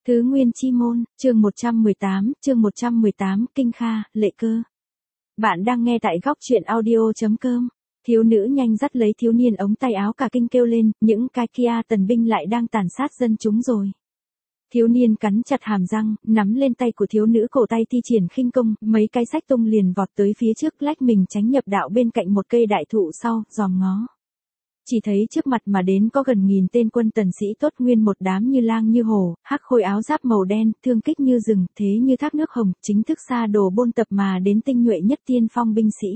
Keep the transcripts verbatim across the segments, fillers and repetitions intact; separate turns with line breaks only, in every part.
Thứ Nguyên Chi Môn, chương một trăm mười tám, chương một trăm mười tám, Kinh Kha, Lệ Cơ. Bạn đang nghe tại góc truyện audio.com. Thiếu nữ nhanh dắt lấy thiếu niên ống tay áo cả kinh kêu lên, những cái kia tần binh lại đang tàn sát dân chúng rồi. Thiếu niên cắn chặt hàm răng, nắm lên tay của thiếu nữ cổ tay thi triển khinh công, mấy cái sách tung liền vọt tới phía trước lách mình tránh nhập đạo bên cạnh một cây đại thụ sau, dòm ngó. Chỉ thấy trước mặt mà đến có gần nghìn tên quân tần sĩ tốt nguyên một đám như lang như hổ, hắc khôi áo giáp màu đen, thương kích như rừng, thế như thác nước hồng, chính thức xa đồ bôn tập mà đến tinh nhuệ nhất tiên phong binh sĩ.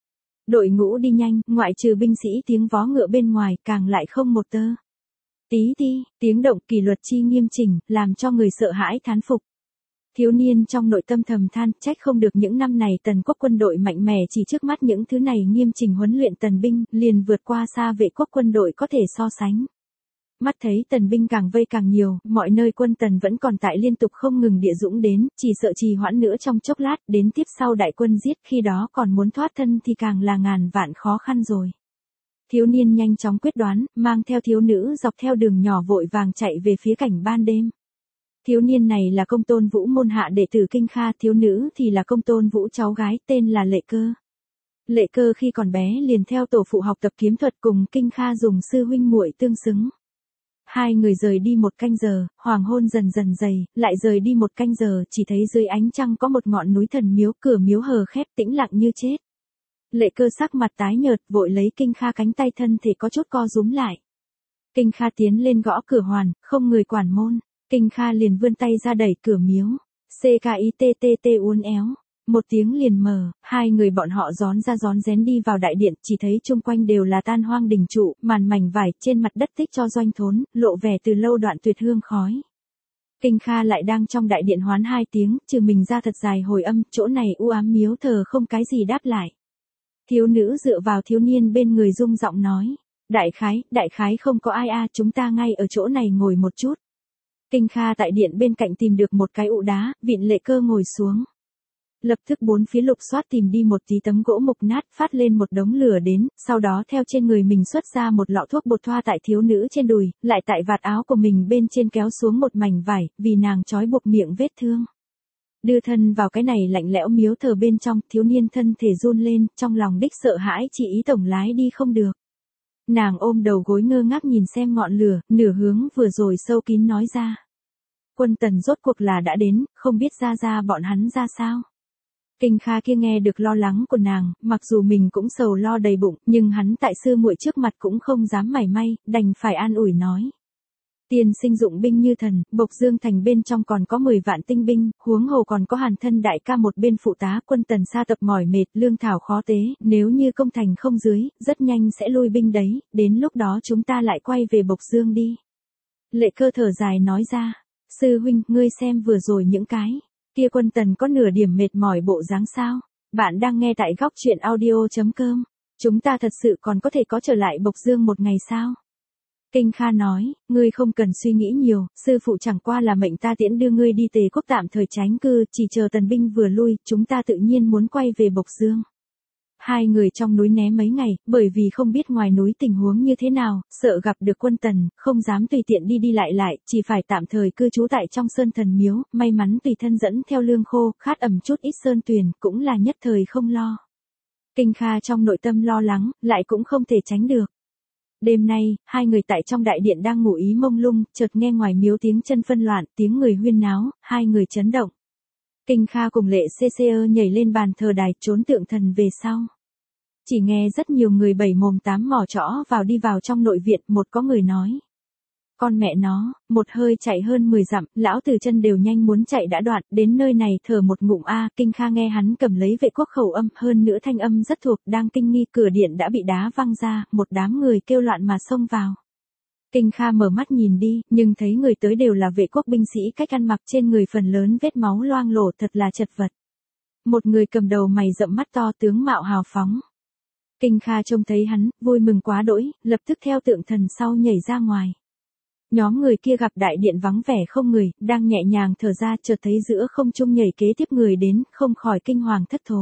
Đội ngũ đi nhanh, ngoại trừ binh sĩ tiếng vó ngựa bên ngoài, càng lại không một tơ. Tí ti, tiếng động kỷ luật chi nghiêm chỉnh, làm cho người sợ hãi thán phục. Thiếu niên trong nội tâm thầm than, trách không được những năm này tần quốc quân đội mạnh mẽ, chỉ trước mắt những thứ này nghiêm chỉnh huấn luyện tần binh, liền vượt qua xa vệ quốc quân đội có thể so sánh. Mắt thấy tần binh càng vây càng nhiều, mọi nơi quân tần vẫn còn tại liên tục không ngừng địa dũng đến, chỉ sợ trì hoãn nữa trong chốc lát, đến tiếp sau đại quân giết, khi đó còn muốn thoát thân thì càng là ngàn vạn khó khăn rồi. Thiếu niên nhanh chóng quyết đoán, mang theo thiếu nữ dọc theo đường nhỏ vội vàng chạy về phía cảnh ban đêm. Thiếu niên này là Công Tôn Vũ môn hạ đệ tử Kinh Kha, thiếu nữ thì là Công Tôn Vũ cháu gái tên là Lệ Cơ. Lệ Cơ khi còn bé liền theo tổ phụ học tập kiếm thuật, cùng Kinh Kha dùng sư huynh muội tương xứng. Hai người rời đi một canh giờ, hoàng hôn dần dần dày, lại rời đi một canh giờ, chỉ thấy dưới ánh trăng có một ngọn núi thần miếu, cửa miếu hờ khép tĩnh lặng như chết. Lệ Cơ sắc mặt tái nhợt, vội lấy Kinh Kha cánh tay, thân thể có chút co rúm lại. Kinh Kha tiến lên gõ cửa hoàn, không người quản môn. Kinh Kha liền vươn tay ra đẩy cửa miếu. C K I T T T uốn éo. Một tiếng liền mở, hai người bọn họ gión ra gión rén đi vào đại điện, chỉ thấy chung quanh đều là tan hoang đình trụ, màn mảnh vải, trên mặt đất tích cho doanh thốn, lộ vẻ từ lâu đoạn tuyệt hương khói. Kinh Kha lại đang trong đại điện hoán hai tiếng, trừ mình ra thật dài hồi âm, chỗ này u ám miếu thờ không cái gì đáp lại. Thiếu nữ dựa vào thiếu niên bên người rung giọng nói. Đại khái, đại khái không có ai a, chúng ta ngay ở chỗ này ngồi một chút. Kinh Kha tại điện bên cạnh tìm được một cái ụ đá, vịn Lệ Cơ ngồi xuống. Lập tức bốn phía lục soát tìm đi một tí tấm gỗ mục nát, phát lên một đống lửa đến, sau đó theo trên người mình xuất ra một lọ thuốc bột thoa tại thiếu nữ trên đùi, lại tại vạt áo của mình bên trên kéo xuống một mảnh vải, vì nàng trói buộc miệng vết thương. Đưa thân vào cái này lạnh lẽo miếu thờ bên trong, thiếu niên thân thể run lên, trong lòng đích sợ hãi chỉ ý tổng lái đi không được. Nàng ôm đầu gối ngơ ngác nhìn xem ngọn lửa, nửa hướng vừa rồi sâu kín nói ra. Quân tần rốt cuộc là đã đến, không biết ra ra bọn hắn ra sao. Kinh Kha kia nghe được lo lắng của nàng, mặc dù mình cũng sầu lo đầy bụng, nhưng hắn tại sư muội trước mặt cũng không dám mảy may, đành phải an ủi nói. Tiên sinh dụng binh như thần, Bộc Dương thành bên trong còn có mười vạn tinh binh, huống hồ còn có Hàn thân đại ca một bên phụ tá, quân tần sa tập mỏi mệt, lương thảo khó tế, nếu như công thành không dưới, rất nhanh sẽ lui binh đấy, đến lúc đó chúng ta lại quay về Bộc Dương đi. Lệ Cơ thở dài nói ra, sư huynh, ngươi xem vừa rồi những cái kia quân tần có nửa điểm mệt mỏi bộ dáng sao? Bạn đang nghe tại góc truyện audio.com. Chúng ta thật sự còn có thể có trở lại Bộc Dương một ngày sao? Kinh Kha nói, ngươi không cần suy nghĩ nhiều, sư phụ chẳng qua là mệnh ta tiễn đưa ngươi đi Tề quốc tạm thời tránh cư, chỉ chờ tần binh vừa lui, chúng ta tự nhiên muốn quay về Bộc Dương. Hai người trong núi né mấy ngày, bởi vì không biết ngoài núi tình huống như thế nào, sợ gặp được quân tần, không dám tùy tiện đi đi lại lại, chỉ phải tạm thời cư trú tại trong sơn thần miếu, may mắn tùy thân dẫn theo lương khô, khát ẩm chút ít sơn tuyền, cũng là nhất thời không lo. Kinh Kha trong nội tâm lo lắng, lại cũng không thể tránh được. Đêm nay, hai người tại trong đại điện đang ngủ ý mông lung, chợt nghe ngoài miếu tiếng chân phân loạn, tiếng người huyên náo, hai người chấn động. Kinh Kha cùng Lệ Cê Cê ơ nhảy lên bàn thờ đài, trốn tượng thần về sau. Chỉ nghe rất nhiều người bảy mồm tám mỏ trõ vào đi vào trong nội viện, một có người nói. Con mẹ nó, một hơi chạy hơn mười dặm, lão từ chân đều nhanh muốn chạy đã đoạn, đến nơi này thở một ngụm a. Kinh Kha nghe hắn cầm lấy vệ quốc khẩu âm, hơn nữa thanh âm rất thuộc, đang kinh nghi, cửa điện đã bị đá văng ra, một đám người kêu loạn mà xông vào. Kinh Kha mở mắt nhìn đi, nhưng thấy người tới đều là vệ quốc binh sĩ, cách ăn mặc trên người phần lớn vết máu loang lổ, thật là chật vật. Một người cầm đầu mày rậm mắt to, tướng mạo hào phóng. Kinh Kha trông thấy hắn, vui mừng quá đỗi, lập tức theo tượng thần sau nhảy ra ngoài. Nhóm người kia gặp đại điện vắng vẻ không người, đang nhẹ nhàng thở ra, chợt thấy giữa không trung nhảy kế tiếp người đến, không khỏi kinh hoàng thất thố.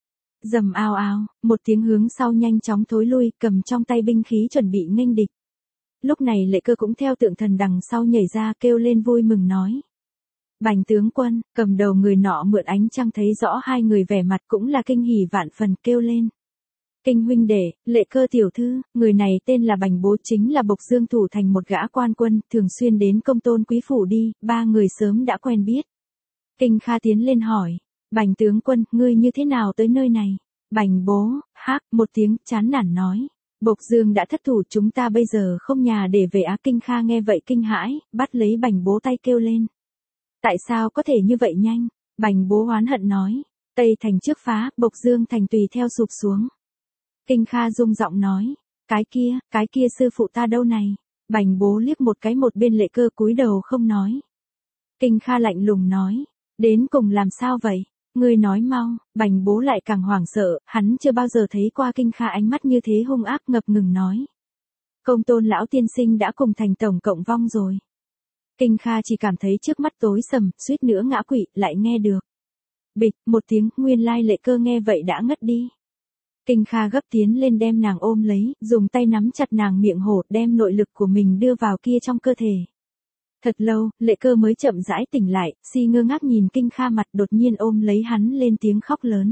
Rầm ao ao, một tiếng hướng sau nhanh chóng thối lui, cầm trong tay binh khí chuẩn bị nghênh địch. Lúc này Lệ Cơ cũng theo tượng thần đằng sau nhảy ra, kêu lên vui mừng nói. Bành tướng quân, cầm đầu người nọ mượn ánh trăng thấy rõ hai người vẻ mặt cũng là kinh hỉ vạn phần kêu lên. Kinh huynh đệ, Lệ Cơ tiểu thư, người này tên là Bành bố chính là Bộc Dương thủ thành một gã quan quân, thường xuyên đến công tôn quý phủ đi, ba người sớm đã quen biết. Kinh Kha tiến lên hỏi, Bành tướng quân, ngươi như thế nào tới nơi này? Bành bố, hác, một tiếng, chán nản nói. Bộc Dương đã thất thủ, chúng ta bây giờ không nhà để về á. Kinh Kha nghe vậy kinh hãi, bắt lấy Bành bố tay kêu lên. Tại sao có thể như vậy nhanh? Bành bố oán hận nói. Tây thành trước phá, Bộc Dương thành tùy theo sụp xuống. Kinh Kha rung giọng nói. Cái kia, cái kia sư phụ ta đâu này? Bành bố liếc một cái một bên Lệ Cơ cúi đầu không nói. Kinh Kha lạnh lùng nói. Đến cùng làm sao vậy? Ngươi nói mau. Bành bố lại càng hoảng sợ, hắn chưa bao giờ thấy qua Kinh Kha ánh mắt như thế hung ác, ngập ngừng nói. Công tôn lão tiên sinh đã cùng thành tổng cộng vong rồi. Kinh Kha chỉ cảm thấy trước mắt tối sầm, suýt nữa ngã quỵ, lại nghe được. Bịch, một tiếng, nguyên lai Lệ Cơ nghe vậy đã ngất đi. Kinh Kha gấp tiến lên đem nàng ôm lấy, dùng tay nắm chặt nàng miệng hổ, đem nội lực của mình đưa vào kia trong cơ thể. Thật lâu, Lệ Cơ mới chậm rãi tỉnh lại, si ngơ ngác nhìn Kinh Kha mặt, đột nhiên ôm lấy hắn lên tiếng khóc lớn.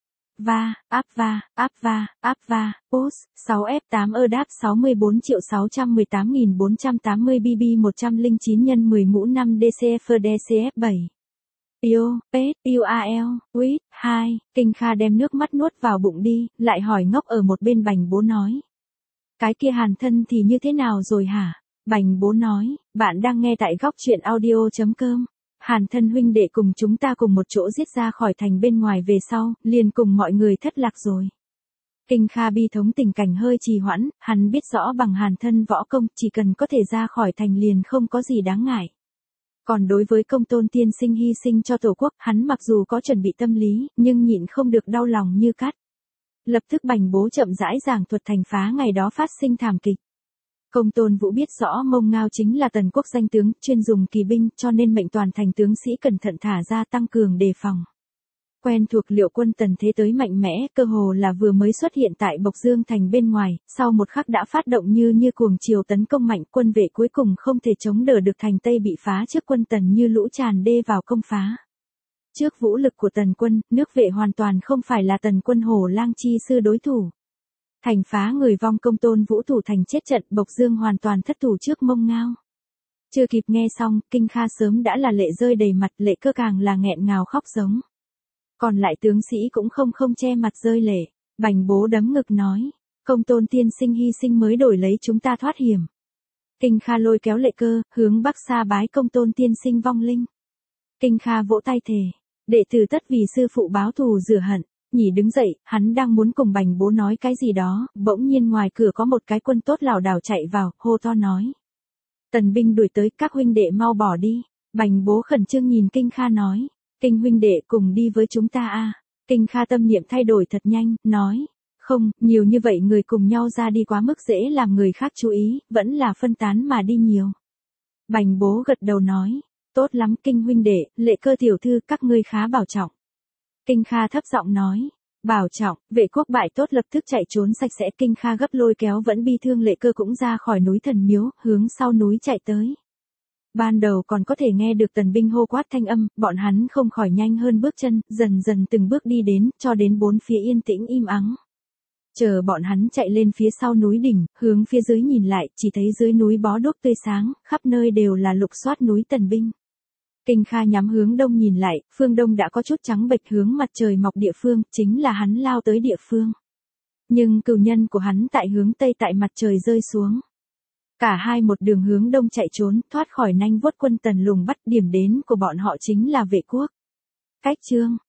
Va, áp va, áp va, áp va, post, sáu F tám ơ đáp sáu mươi bốn triệu sáu trăm mười tám nghìn bốn trăm tám mươi B B một trăm lẻ chín nhân mười mũ năm D C F D C F bảy. Yêu, pet, U A L, Wit, hai, Kinh Kha đem nước mắt nuốt vào bụng đi, lại hỏi ngốc ở một bên Bành bố nói. Cái kia Hàn thân thì như thế nào rồi hả? Bành bố nói, bạn đang nghe tại góc truyện audio.com. Hàn thân huynh đệ cùng chúng ta cùng một chỗ giết ra khỏi thành bên ngoài về sau, liền cùng mọi người thất lạc rồi. Kinh Kha bi thống tình cảnh hơi trì hoãn, hắn biết rõ bằng Hàn thân võ công, chỉ cần có thể ra khỏi thành liền không có gì đáng ngại. Còn đối với công tôn tiên sinh hy sinh cho tổ quốc, hắn mặc dù có chuẩn bị tâm lý, nhưng nhịn không được đau lòng như cắt. Lập tức Bành bố chậm rãi giảng thuật thành phá ngày đó phát sinh thảm kịch. Công tôn Vũ biết rõ Mông Ngao chính là tần quốc danh tướng, chuyên dùng kỳ binh, cho nên mệnh toàn thành tướng sĩ cẩn thận thả ra tăng cường đề phòng. Quen thuộc liệu quân tần thế tới mạnh mẽ, cơ hồ là vừa mới xuất hiện tại Bộc Dương thành bên ngoài, sau một khắc đã phát động như như cuồng chiều tấn công mạnh, quân vệ cuối cùng không thể chống đỡ được, thành Tây bị phá trước quân tần như lũ tràn đê vào công phá. Trước vũ lực của tần quân, nước vệ hoàn toàn không phải là tần quân Hổ Lang chi sư đối thủ. Thành phá người vong, công tôn Vũ thủ thành chết trận, Bộc Dương hoàn toàn thất thủ trước Mông Ngao. Chưa kịp nghe xong, Kinh Kha sớm đã là lệ rơi đầy mặt, Lệ Cơ càng là nghẹn ngào khóc giống. Còn lại tướng sĩ cũng không không che mặt rơi lệ. Bành bố đấm ngực nói, công tôn tiên sinh hy sinh mới đổi lấy chúng ta thoát hiểm. Kinh Kha lôi kéo Lệ Cơ, hướng bắc xa bái công tôn tiên sinh vong linh. Kinh Kha vỗ tay thề, đệ tử tất vì sư phụ báo thù rửa hận. Nhỉ đứng dậy, hắn đang muốn cùng Bành bố nói cái gì đó, bỗng nhiên ngoài cửa có một cái quân tốt lảo đảo chạy vào, hô to nói. Tần binh đuổi tới, các huynh đệ mau bỏ đi. Bành bố khẩn trương nhìn Kinh Kha nói. Kinh huynh đệ cùng đi với chúng ta a. Kinh Kha tâm niệm thay đổi thật nhanh, nói. Không, nhiều như vậy người cùng nhau ra đi quá mức dễ làm người khác chú ý, vẫn là phân tán mà đi nhiều. Bành bố gật đầu nói. Tốt lắm Kinh huynh đệ, Lệ Cơ tiểu thư, các ngươi khá bảo trọng. Kinh Kha thấp giọng nói. Bảo trọng, vệ quốc bại tốt lập tức chạy trốn sạch sẽ. Kinh Kha gấp lôi kéo vẫn bi thương Lệ Cơ cũng ra khỏi núi thần miếu, hướng sau núi chạy tới. Ban đầu còn có thể nghe được tần binh hô quát thanh âm, bọn hắn không khỏi nhanh hơn bước chân, dần dần từng bước đi đến, cho đến bốn phía yên tĩnh im ắng. Chờ bọn hắn chạy lên phía sau núi đỉnh, hướng phía dưới nhìn lại, chỉ thấy dưới núi bó đuốc tươi sáng, khắp nơi đều là lục soát núi tần binh. Kinh Kha nhắm hướng đông nhìn lại, phương đông đã có chút trắng bệch, hướng mặt trời mọc địa phương, chính là hắn lao tới địa phương. Nhưng cừu nhân của hắn tại hướng tây, tại mặt trời rơi xuống. Cả hai một đường hướng đông chạy trốn, thoát khỏi nanh vuốt quân tần lùng bắt, điểm đến của bọn họ chính là vệ quốc. Cách chương